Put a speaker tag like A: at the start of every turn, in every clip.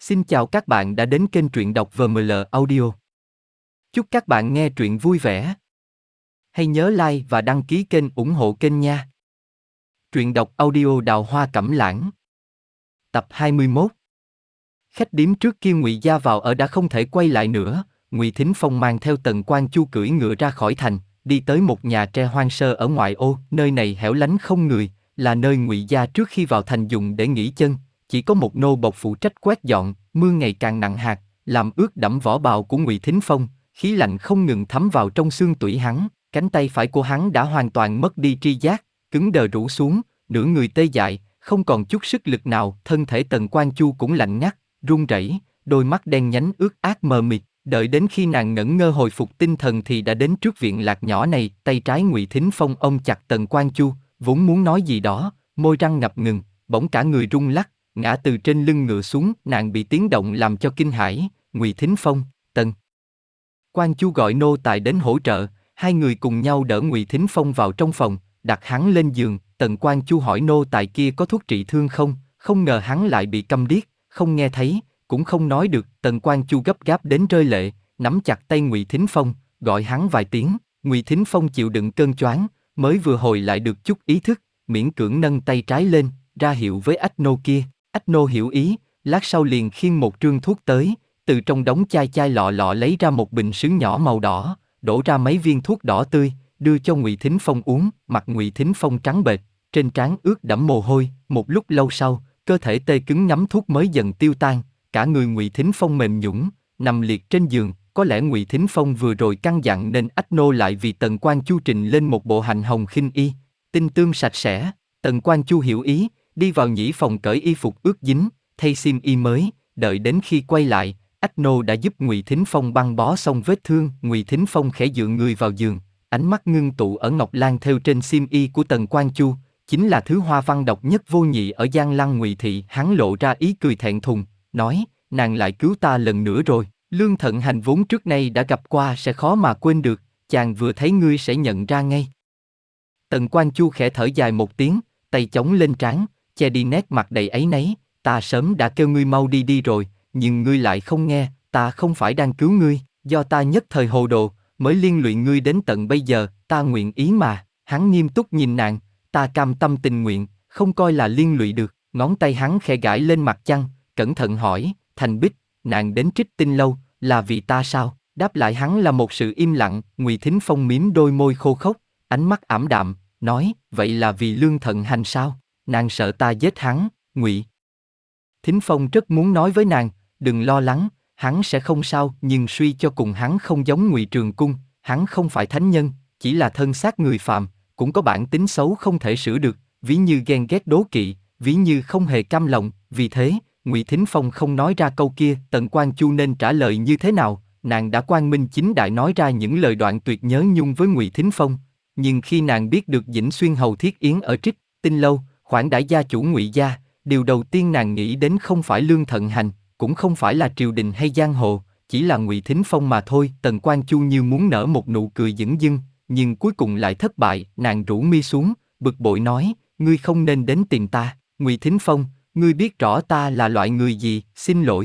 A: Xin chào các bạn đã đến kênh truyện đọc VML Audio. Chúc các bạn nghe truyện vui vẻ. Hãy nhớ like và đăng ký kênh ủng hộ kênh nha. Truyện đọc audio Đào Hoa Cẩm Lãng. Tập 21. Khách điếm trước kia Ngụy gia vào ở đã không thể quay lại nữa. Ngụy Thính Phong mang theo Tần Quan Chu cưỡi ngựa ra khỏi thành, đi tới một nhà tre hoang sơ ở ngoại ô. Nơi này hẻo lánh không người, là nơi Ngụy gia trước khi vào thành dùng để nghỉ chân. Chỉ có một nô bộc phụ trách quét dọn. Mưa ngày càng nặng hạt, làm ướt đẫm vỏ bào của Ngụy Thính Phong. Khí lạnh không ngừng thấm vào trong xương tủy hắn. Cánh tay phải của hắn đã hoàn toàn mất đi tri giác, cứng đờ rũ xuống, nửa người tê dại, không còn chút sức lực nào. Thân thể Tần Quan Chu cũng lạnh ngắt, run rẩy, đôi mắt đen nhánh ướt át mờ mịt. Đợi đến khi nàng ngẩn ngơ hồi phục tinh thần thì đã đến trước viện lạc nhỏ này. Tay trái Ngụy Thính Phong ôm chặt Tần Quan Chu, vốn muốn nói gì đó, môi răng ngập ngừng, bỗng cả người rung lắc, ngã từ trên lưng ngựa xuống. Nàng bị tiếng động làm cho kinh hãi. Ngụy Thính Phong, Tần Quan Chu gọi nô tài đến hỗ trợ. Hai người cùng nhau đỡ Ngụy Thính Phong vào trong phòng, đặt hắn lên giường. Tần Quan Chu hỏi nô tài kia có thuốc trị thương không, không ngờ hắn lại bị câm điếc, không nghe thấy, cũng không nói được. Tần Quan Chu gấp gáp đến rơi lệ, nắm chặt tay Ngụy Thính Phong, gọi hắn vài tiếng. Ngụy Thính Phong chịu đựng cơn choáng, mới vừa hồi lại được chút ý thức, miễn cưỡng nâng tay trái lên, ra hiệu với ách nô kia. Ách nô hiểu ý, lát sau liền khiêng một trương thuốc tới, từ trong đống chai chai lọ lọ lấy ra một bình sứ nhỏ màu đỏ, đổ ra mấy viên thuốc đỏ tươi, đưa cho Ngụy Thính Phong uống. Mặt Ngụy Thính Phong trắng bệch, trên trán ướt đẫm mồ hôi. Một lúc lâu sau, cơ thể tê cứng ngấm thuốc mới dần tiêu tan, cả người Ngụy Thính Phong mềm nhũn, nằm liệt trên giường. Có lẽ Ngụy Thính Phong vừa rồi căn dặn nên ách nô lại vì Tần Quan Chu trình lên một bộ hành hồng khinh y, tinh tươm sạch sẽ. Tần Quan Chu hiểu ý, đi vào nhĩ phòng cởi y phục ướt dính, thay xiêm y mới. Đợi đến khi quay lại, ách nô đã giúp Ngụy Thính Phong băng bó xong vết thương. Ngụy Thính Phong khẽ dựa người vào giường, ánh mắt ngưng tụ ở ngọc lan thêu trên xiêm y của Tần Quan Chu, chính là thứ hoa văn độc nhất vô nhị ở Giang Lăng Ngụy thị. Hắn lộ ra ý cười thẹn thùng, nói: nàng lại cứu ta lần nữa rồi. Lương Thận Hành vốn trước nay đã gặp qua sẽ khó mà quên được, chàng vừa thấy ngươi sẽ nhận ra ngay. Tần Quan Chu khẽ thở dài một tiếng, tay chống lên trán, che đi nét mặt đầy áy náy. Ta sớm đã kêu ngươi mau đi đi rồi, nhưng ngươi lại không nghe. Ta không phải đang cứu ngươi, do ta nhất thời hồ đồ, mới liên lụy ngươi đến tận bây giờ. Ta nguyện ý mà. Hắn nghiêm túc nhìn nàng, ta cam tâm tình nguyện, không coi là liên lụy được. Ngón tay hắn khẽ gãi lên mặt chăn, cẩn thận hỏi: Thành Bích, nàng đến Trích Tinh lâu là vì ta sao? Đáp lại hắn là một sự im lặng. Ngụy Thính Phong mím đôi môi khô khốc, ánh mắt ảm đạm, nói: vậy là vì Lương Thận Hành sao? Nàng sợ ta giết hắn. Ngụy Thính Phong rất muốn nói với nàng: đừng lo lắng, hắn sẽ không sao. Nhưng suy cho cùng hắn không giống Ngụy Trường Cung, hắn không phải thánh nhân, chỉ là thân xác người phàm, cũng có bản tính xấu không thể sửa được, ví như ghen ghét đố kỵ, ví như không hề cam lòng. Vì thế, Ngụy Thính Phong không nói ra câu kia. Tần Quan Chu nên trả lời như thế nào? Nàng đã quang minh chính đại nói ra những lời đoạn tuyệt nhớ nhung với Ngụy Thính Phong. Nhưng khi nàng biết được Dĩnh Xuyên hầu Thiết Yến ở Trích Tinh lâu khoản đãi gia chủ Ngụy gia, điều đầu tiên nàng nghĩ đến không phải Lương Thận Hành, cũng không phải là triều đình hay giang hồ, chỉ là Ngụy Thính Phong mà thôi. Tần Quan Chu như muốn nở một nụ cười dửng dưng, nhưng cuối cùng lại thất bại. Nàng rũ mi xuống, bực bội nói: ngươi không nên đến tìm ta. Ngụy Thính Phong, ngươi biết rõ ta là loại người gì, xin lỗi.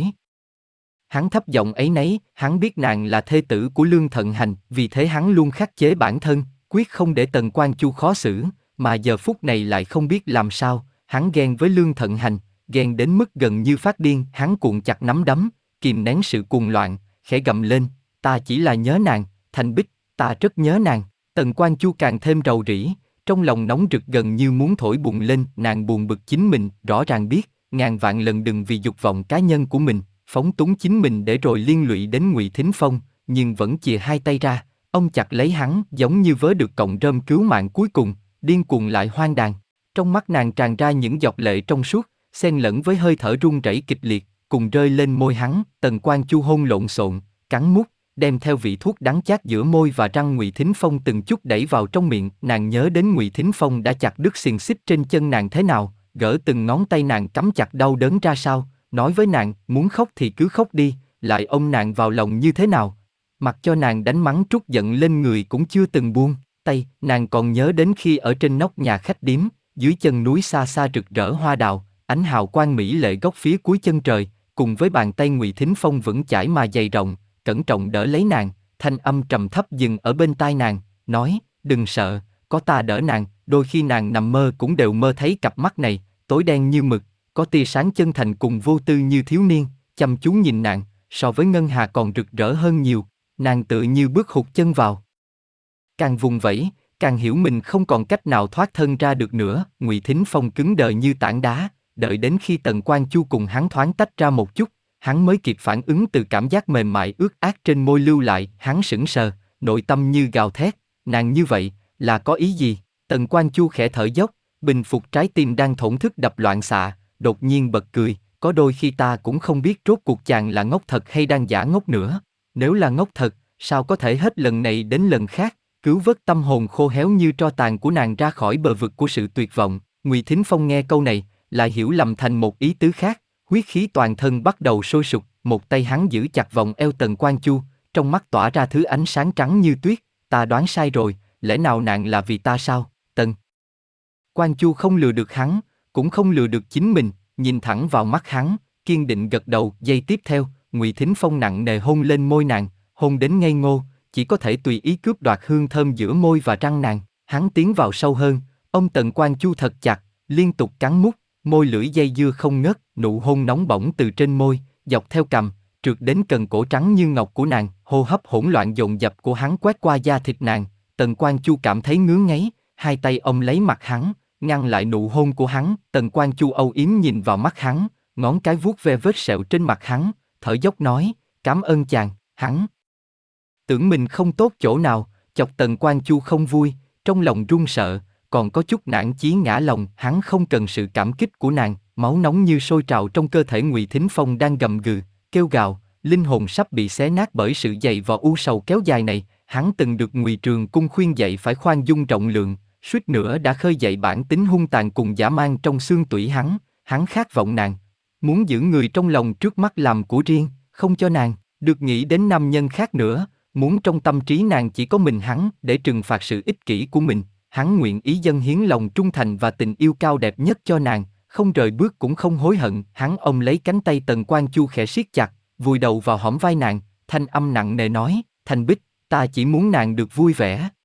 A: Hắn thấp giọng áy náy, hắn biết nàng là thê tử của Lương Thận Hành, vì thế hắn luôn khắc chế bản thân, quyết không để Tần Quan Chu khó xử, mà giờ phút này lại không biết làm sao. Hắn ghen với Lương Thận Hành, ghen đến mức gần như phát điên. Hắn cuộn chặt nắm đấm, kìm nén sự cuồng loạn, khẽ gầm lên: ta chỉ là nhớ nàng, Thành Bích, ta rất nhớ nàng. Tần Quan Chu càng thêm rầu rĩ, trong lòng nóng rực gần như muốn thổi bùng lên. Nàng buồn bực chính mình, rõ ràng biết ngàn vạn lần đừng vì dục vọng cá nhân của mình phóng túng chính mình để rồi liên lụy đến Ngụy Thính Phong, nhưng vẫn chìa hai tay ra, ôm chặt lấy hắn giống như vớ được cọng rơm cứu mạng cuối cùng, điên cuồng lại hoang đàn. Trong mắt nàng tràn ra những giọt lệ trong suốt, xen lẫn với hơi thở run rẩy kịch liệt, cùng rơi lên môi hắn. Tần Quan Chu hôn lộn xộn, cắn mút, đem theo vị thuốc đắng chát giữa môi và răng Ngụy Thính Phong từng chút đẩy vào trong miệng. Nàng nhớ đến Ngụy Thính Phong đã chặt đứt xiềng xích trên chân nàng thế nào, gỡ từng ngón tay nàng cắm chặt đau đớn ra sao, nói với nàng muốn khóc thì cứ khóc đi, lại ôm nàng vào lòng như thế nào, mặc cho nàng đánh mắng trút giận lên người cũng chưa từng buông tay. Nàng còn nhớ đến khi ở trên nóc nhà khách điếm, dưới chân núi xa xa rực rỡ hoa đào, ánh hào quang mỹ lệ góc phía cuối chân trời, cùng với bàn tay Ngụy Thính Phong vững chãi mà dày rộng, cẩn trọng đỡ lấy nàng, thanh âm trầm thấp dừng ở bên tai nàng, nói, đừng sợ, có ta đỡ nàng. Đôi khi nàng nằm mơ cũng đều mơ thấy cặp mắt này, tối đen như mực, có tia sáng chân thành cùng vô tư như thiếu niên, chăm chú nhìn nàng, so với ngân hà còn rực rỡ hơn nhiều, nàng tựa như bước hụt chân vào. Càng vùng vẫy, càng hiểu mình không còn cách nào thoát thân ra được nữa. Ngụy Thính Phong cứng đờ như tảng đá, đợi đến khi Tần Quan Chu cùng hắn thoáng tách ra một chút, hắn mới kịp phản ứng từ cảm giác mềm mại ướt át trên môi lưu lại. Hắn sững sờ, nội tâm như gào thét, nàng như vậy, là có ý gì? Tần Quan Chu khẽ thở dốc, bình phục trái tim đang thổn thức đập loạn xạ, đột nhiên bật cười, có đôi khi ta cũng không biết rốt cuộc chàng là ngốc thật hay đang giả ngốc nữa. Nếu là ngốc thật, sao có thể hết lần này đến lần khác, cứu vớt tâm hồn khô héo như tro tàn của nàng ra khỏi bờ vực của sự tuyệt vọng. Ngụy Thính Phong nghe câu này, lại hiểu lầm thành một ý tứ khác, huyết khí toàn thân bắt đầu sôi sục, một tay hắn giữ chặt vòng eo Tần Quan Chu, trong mắt tỏa ra thứ ánh sáng trắng như tuyết. Ta đoán sai rồi, lẽ nào nàng là vì ta sao? Tần Quan Chu không lừa được hắn, cũng không lừa được chính mình, nhìn thẳng vào mắt hắn, kiên định gật đầu. Giây tiếp theo, Ngụy Thính Phong nặng nề hôn lên môi nàng, hôn đến ngây ngô, chỉ có thể tùy ý cướp đoạt hương thơm giữa môi và răng nàng. Hắn tiến vào sâu hơn, ôm Tần Quan Chu thật chặt, liên tục cắn mút, môi lưỡi dây dưa không ngớt, nụ hôn nóng bỏng từ trên môi, dọc theo cằm, trượt đến cần cổ trắng như ngọc của nàng. Hô hấp hỗn loạn dồn dập của hắn quét qua da thịt nàng, Tần Quan Chu cảm thấy ngứa ngáy, hai tay ôm lấy mặt hắn, ngăn lại nụ hôn của hắn. Tần Quan Chu âu yếm nhìn vào mắt hắn, ngón cái vuốt ve vết sẹo trên mặt hắn, thở dốc nói, cảm ơn chàng. Hắn tưởng mình không tốt chỗ nào, chọc Tần Quan Chu không vui, trong lòng run sợ, còn có chút nản chí ngã lòng. Hắn không cần sự cảm kích của nàng, máu nóng như sôi trào trong cơ thể Ngụy Thính Phong đang gầm gừ, kêu gào, linh hồn sắp bị xé nát bởi sự dày vò u sầu kéo dài này. Hắn từng được Ngụy Trường Cung khuyên dạy phải khoan dung rộng lượng, suýt nữa đã khơi dậy bản tính hung tàn cùng dã man trong xương tủy hắn. Hắn khát vọng nàng, muốn giữ người trong lòng trước mắt làm của riêng, không cho nàng được nghĩ đến nam nhân khác nữa, muốn trong tâm trí nàng chỉ có mình hắn. Để trừng phạt sự ích kỷ của mình, hắn nguyện ý dâng hiến lòng trung thành và tình yêu cao đẹp nhất cho nàng, không rời bước cũng không hối hận. Hắn ôm lấy cánh tay Tần Quan Chu khẽ siết chặt, vùi đầu vào hõm vai nàng, thanh âm nặng nề nói, Thành Bích, ta chỉ muốn nàng được vui vẻ.